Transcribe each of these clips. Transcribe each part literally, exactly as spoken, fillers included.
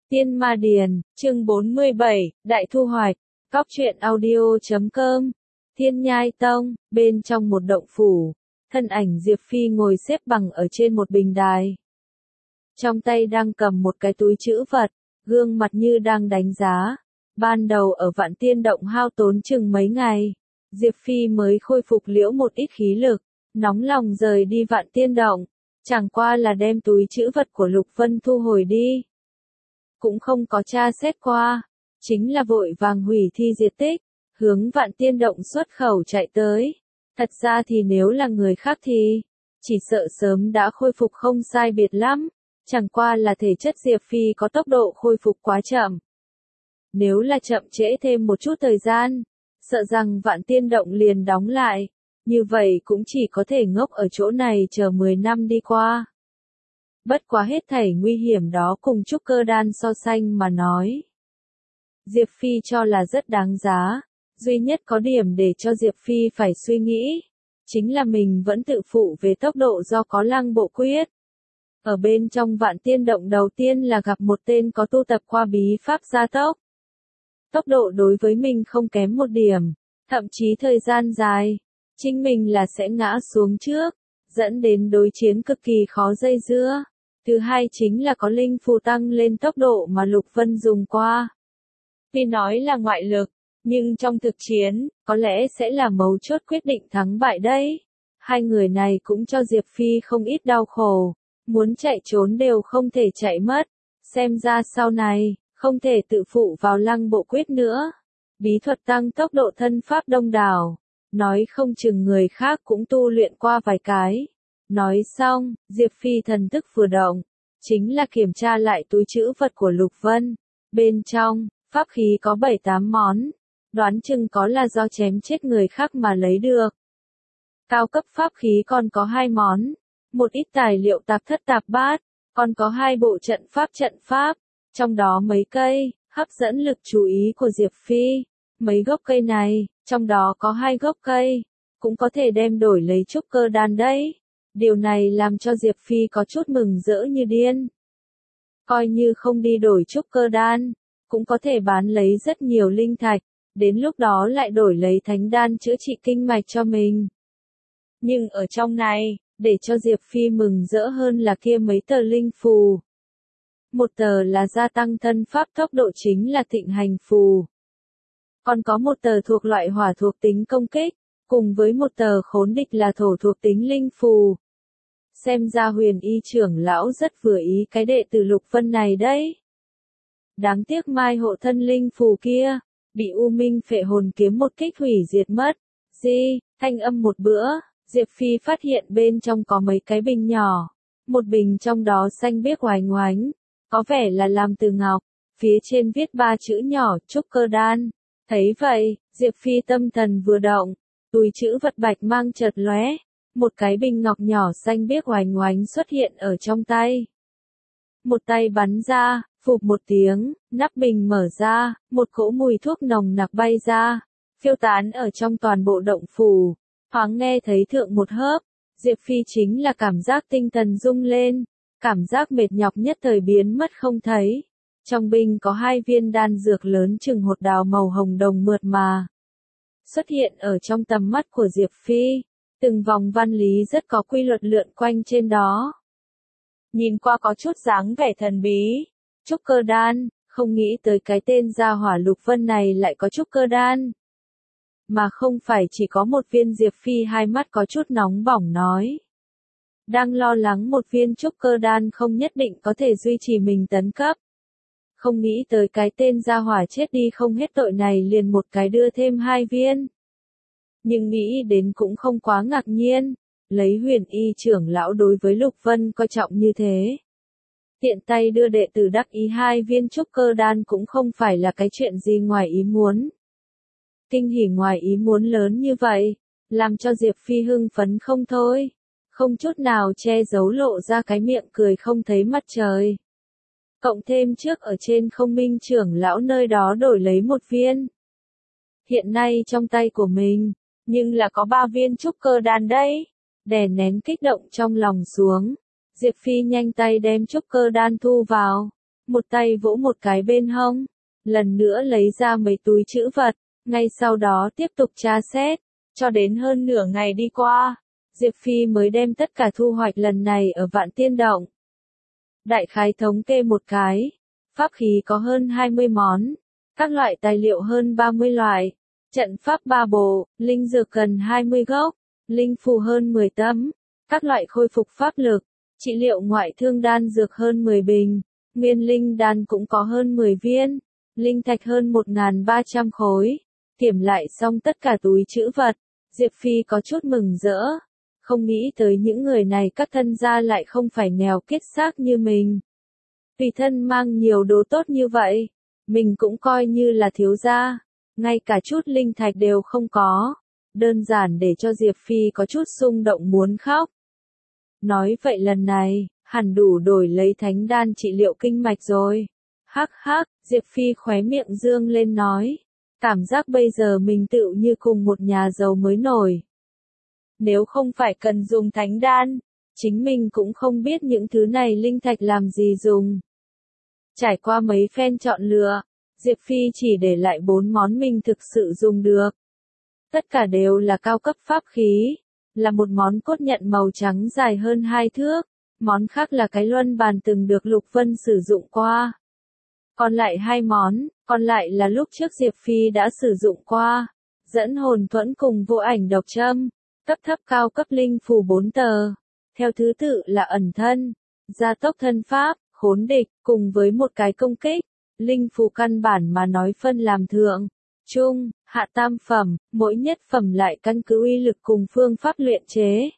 Tiên Ma Điền, chương bốn mươi bảy, Đại Thu Hoạch, Cóc truyện audio chấm com, Thiên Nhai Tông, bên trong một động phủ, thân ảnh Diệp Phi ngồi xếp bằng ở trên một bình đài. Trong tay đang cầm một cái túi trữ vật, gương mặt như đang đánh giá. Ban đầu ở Vạn Tiên Động hao tốn chừng mấy ngày, Diệp Phi mới khôi phục liễu một ít khí lực, nóng lòng rời đi Vạn Tiên Động, chẳng qua là đem túi trữ vật của Lục Vân thu hồi đi. Cũng không có tra xét qua, chính là vội vàng hủy thi diệt tích, hướng Vạn Tiên Động xuất khẩu chạy tới. Thật ra thì nếu là người khác thì, chỉ sợ sớm đã khôi phục không sai biệt lắm, chẳng qua là thể chất Diệp Phi có tốc độ khôi phục quá chậm. Nếu là chậm trễ thêm một chút thời gian, sợ rằng Vạn Tiên Động liền đóng lại, như vậy cũng chỉ có thể ngốc ở chỗ này chờ mười năm đi qua. Bất quá hết thảy nguy hiểm đó cùng trúc cơ đan so sánh mà nói. Diệp Phi cho là rất đáng giá, duy nhất có điểm để cho Diệp Phi phải suy nghĩ, chính là mình vẫn tự phụ về tốc độ do có Lăng Bộ Quyết. Ở bên trong Vạn Tiên Động đầu tiên là gặp một tên có tu tập qua bí pháp gia tốc. Tốc độ đối với mình không kém một điểm, thậm chí thời gian dài, chính mình là sẽ ngã xuống trước, dẫn đến đối chiến cực kỳ khó dây dưa. Thứ hai chính là có linh phù tăng lên tốc độ mà Lục Vân dùng qua. Tuy nói là ngoại lực, nhưng trong thực chiến, có lẽ sẽ là mấu chốt quyết định thắng bại đấy. Hai người này cũng cho Diệp Phi không ít đau khổ, muốn chạy trốn đều không thể chạy mất. Xem ra sau này, không thể tự phụ vào Lăng Bộ Quyết nữa. Bí thuật tăng tốc độ thân pháp đông đảo, nói không chừng người khác cũng tu luyện qua vài cái. Nói xong, Diệp Phi thần thức vừa động, chính là kiểm tra lại túi trữ vật của Lục Vân. Bên trong, pháp khí có bảy tám món, đoán chừng có là do chém chết người khác mà lấy được. Cao cấp pháp khí còn có hai món, một ít tài liệu tạp thất tạp bát, còn có hai bộ trận pháp trận pháp, trong đó mấy cây, hấp dẫn lực chú ý của Diệp Phi. Mấy gốc cây này, trong đó có hai gốc cây, cũng có thể đem đổi lấy trúc cơ đan đấy. Điều này làm cho Diệp Phi có chút mừng rỡ như điên. Coi như không đi đổi trúc cơ đan, cũng có thể bán lấy rất nhiều linh thạch, đến lúc đó lại đổi lấy thánh đan chữa trị kinh mạch cho mình. Nhưng ở trong này, để cho Diệp Phi mừng rỡ hơn là kia mấy tờ linh phù. Một tờ là gia tăng thân pháp tốc độ chính là Thịnh Hành Phù. Còn có một tờ thuộc loại hỏa thuộc tính công kích, cùng với một tờ khốn địch là thổ thuộc tính linh phù. Xem ra Huyền Y trưởng lão rất vừa ý cái đệ tử Lục Vân này đấy. Đáng tiếc mai hộ thân linh phù kia, bị U Minh Phệ Hồn kiếm một kích hủy diệt mất. Di, thanh âm một bữa, Diệp Phi phát hiện bên trong có mấy cái bình nhỏ. Một bình trong đó xanh biếc oánh oánh, có vẻ là làm từ ngọc, phía trên viết ba chữ nhỏ trúc cơ đan. Thấy vậy, Diệp Phi tâm thần vừa động, túi trữ vật bạch mang chợt lóe, một cái bình ngọc nhỏ xanh biếc oánh oánh xuất hiện ở trong tay. Một tay bắn ra, phụp một tiếng, nắp bình mở ra, một cỗ mùi thuốc nồng nặc bay ra, phiêu tán ở trong toàn bộ động phủ. Thoáng nghe thấy thượng một hớp, Diệp Phi chính là cảm giác tinh thần rung lên, cảm giác mệt nhọc nhất thời biến mất không thấy. Trong bình có hai viên đan dược lớn chừng hột đào màu hồng đồng mượt mà. Xuất hiện ở trong tầm mắt của Diệp Phi, từng vòng văn lý rất có quy luật lượn quanh trên đó. Nhìn qua có chút dáng vẻ thần bí, trúc cơ đan, không nghĩ tới cái tên gia hỏa Lục Vân này lại có trúc cơ đan. Mà không phải chỉ có một viên. Diệp Phi hai mắt có chút nóng bỏng nói. Đang lo lắng một viên trúc cơ đan không nhất định có thể duy trì mình tấn cấp. Không nghĩ tới cái tên gia hỏa chết đi không hết tội này liền một cái đưa thêm hai viên. Nhưng nghĩ đến cũng không quá ngạc nhiên, lấy Huyền Y trưởng lão đối với Lục Vân coi trọng như thế. Tiện tay đưa đệ tử đắc ý hai viên trúc cơ đan cũng không phải là cái chuyện gì ngoài ý muốn. Kinh hỉ ngoài ý muốn lớn như vậy, làm cho Diệp Phi hưng phấn không thôi, không chút nào che giấu lộ ra cái miệng cười không thấy mặt trời. Cộng thêm trước ở trên Không Minh trưởng lão nơi đó đổi lấy một viên. Hiện nay trong tay của mình, nhưng là có ba viên trúc cơ đan đấy. Đè nén kích động trong lòng xuống, Diệp Phi nhanh tay đem trúc cơ đan thu vào. một tay vỗ một cái bên hông, lần nữa lấy ra mấy túi trữ vật, ngay sau đó tiếp tục tra xét, cho đến hơn nửa ngày đi qua, Diệp Phi mới đem tất cả thu hoạch lần này ở Vạn Tiên Động. Đại khái thống kê một cái, pháp khí có hơn hai mươi món, các loại tài liệu hơn ba mươi loại, trận pháp ba bộ, linh dược gần hai mươi gốc, linh phù hơn mười tấm, các loại khôi phục pháp lực, trị liệu ngoại thương đan dược hơn mười bình, nguyên linh đan cũng có hơn mười viên, linh thạch hơn một nghìn ba trăm khối. Kiểm lại xong tất cả túi trữ vật, Diệp Phi có chút mừng rỡ, không nghĩ tới những người này các thân gia lại không phải nghèo kiết xác như mình. Tùy thân mang nhiều đồ tốt như vậy, mình cũng coi như là thiếu gia, ngay cả chút linh thạch đều không có, đơn giản để cho Diệp Phi có chút xung động muốn khóc. Nói vậy lần này, hẳn đủ đổi lấy thánh đan trị liệu kinh mạch rồi. Hắc hắc, Diệp Phi khóe miệng dương lên nói, cảm giác bây giờ mình tựu như cùng một nhà giàu mới nổi. Nếu không phải cần dùng thánh đan, chính mình cũng không biết những thứ này linh thạch làm gì dùng. Trải qua mấy phen chọn lựa, Diệp Phi chỉ để lại bốn món mình thực sự dùng được. Tất cả đều là cao cấp pháp khí, là một món cốt nhận màu trắng dài hơn hai thước, món khác là cái luân bàn từng được Lục Vân sử dụng qua. Còn lại hai món, còn lại là lúc trước Diệp Phi đã sử dụng qua, dẫn hồn thuẫn cùng vô ảnh độc châm, cấp thấp cao cấp linh phù bốn tờ, theo thứ tự là ẩn thân, gia tốc thân pháp, khốn địch, cùng với một cái công kích, linh phù căn bản mà nói phân làm thượng, trung, hạ tam phẩm, mỗi nhất phẩm lại căn cứ uy lực cùng phương pháp luyện chế.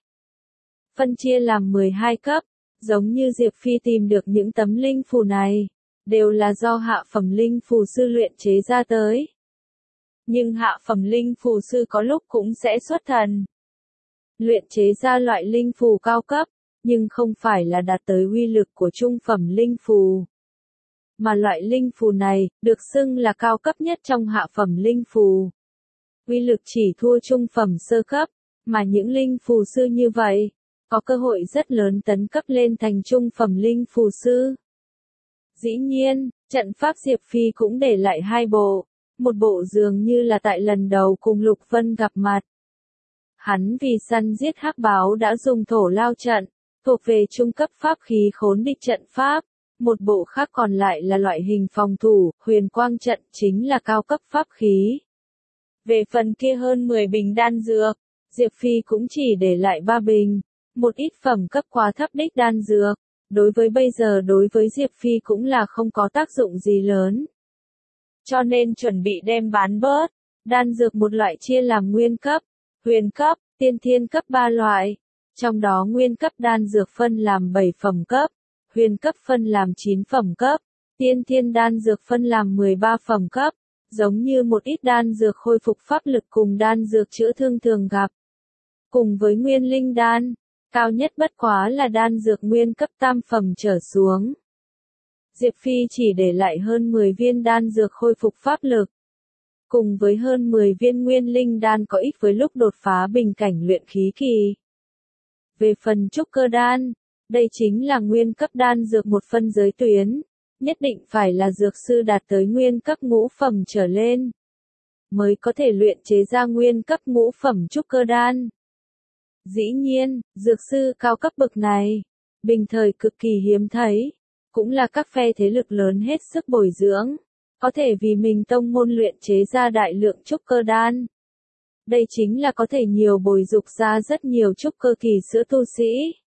Phân chia làm mười hai cấp, giống như Diệp Phi tìm được những tấm linh phù này, đều là do hạ phẩm linh phù sư luyện chế ra tới. Nhưng hạ phẩm linh phù sư có lúc cũng sẽ xuất thần, luyện chế ra loại linh phù cao cấp, nhưng không phải là đạt tới uy lực của trung phẩm linh phù. Mà loại linh phù này, được xưng là cao cấp nhất trong hạ phẩm linh phù. Uy lực chỉ thua trung phẩm sơ cấp, mà những linh phù sư như vậy, có cơ hội rất lớn tấn cấp lên thành trung phẩm linh phù sư. Dĩ nhiên, trận pháp Diệp Phi cũng để lại hai bộ, một bộ dường như là tại lần đầu cùng Lục Vân gặp mặt. Hắn vì săn giết hắc báo đã dùng thổ lao trận, thuộc về trung cấp pháp khí khốn địch trận pháp, một bộ khác còn lại là loại hình phòng thủ, huyền quang trận chính là cao cấp pháp khí. Về phần kia hơn mười bình đan dược, Diệp Phi cũng chỉ để lại ba bình, một ít phẩm cấp quá thấp đích đan dược, đối với bây giờ đối với Diệp Phi cũng là không có tác dụng gì lớn. Cho nên chuẩn bị đem bán bớt, đan dược một loại chia làm nguyên cấp, huyền cấp, tiên thiên cấp ba loại, trong đó nguyên cấp đan dược phân làm bảy phẩm cấp, huyền cấp phân làm chín phẩm cấp, tiên thiên đan dược phân làm mười ba phẩm cấp, giống như một ít đan dược khôi phục pháp lực cùng đan dược chữa thương thường gặp. Cùng với nguyên linh đan, cao nhất bất quá là đan dược nguyên cấp tam phẩm trở xuống. Diệp Phi chỉ để lại hơn mười viên đan dược khôi phục pháp lực, cùng với hơn mười viên nguyên linh đan có ích với lúc đột phá bình cảnh luyện khí kỳ. Về phần trúc cơ đan, đây chính là nguyên cấp đan dược một phân giới tuyến, nhất định phải là dược sư đạt tới nguyên cấp ngũ phẩm trở lên, mới có thể luyện chế ra nguyên cấp ngũ phẩm trúc cơ đan. Dĩ nhiên, dược sư cao cấp bậc này, bình thời cực kỳ hiếm thấy, cũng là các phe thế lực lớn hết sức bồi dưỡng, có thể vì mình tông môn luyện chế ra đại lượng trúc cơ đan. Đây chính là có thể nhiều bồi dục ra rất nhiều trúc cơ kỳ sữa tu sĩ.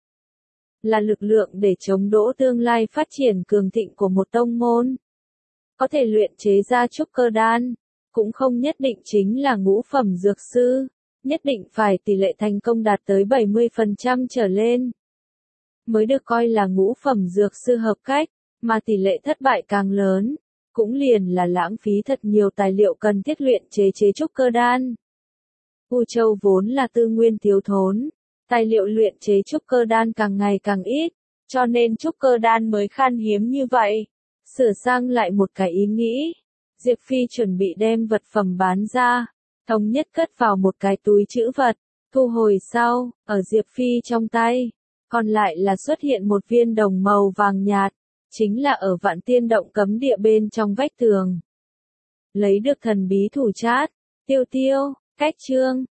Là lực lượng để chống đỡ tương lai phát triển cường thịnh của một tông môn. Có thể luyện chế ra trúc cơ đan, cũng không nhất định chính là ngũ phẩm dược sư, nhất định phải tỷ lệ thành công đạt tới bảy mươi phần trăm trở lên, mới được coi là ngũ phẩm dược sư hợp cách, mà tỷ lệ thất bại càng lớn, cũng liền là lãng phí thật nhiều tài liệu cần thiết luyện chế chế trúc cơ đan. U Châu vốn là tư nguyên thiếu thốn, tài liệu luyện chế trúc cơ đan càng ngày càng ít, cho nên trúc cơ đan mới khan hiếm như vậy. Sửa sang lại một cái ý nghĩ, Diệp Phi chuẩn bị đem vật phẩm bán ra, thống nhất cất vào một cái túi trữ vật, thu hồi sau, ở Diệp Phi trong tay, còn lại là xuất hiện một viên đồng màu vàng nhạt, chính là ở Vạn Tiên động cấm địa bên trong vách tường. Lấy được thần bí thủ chát, tiêu tiêu, cách chương.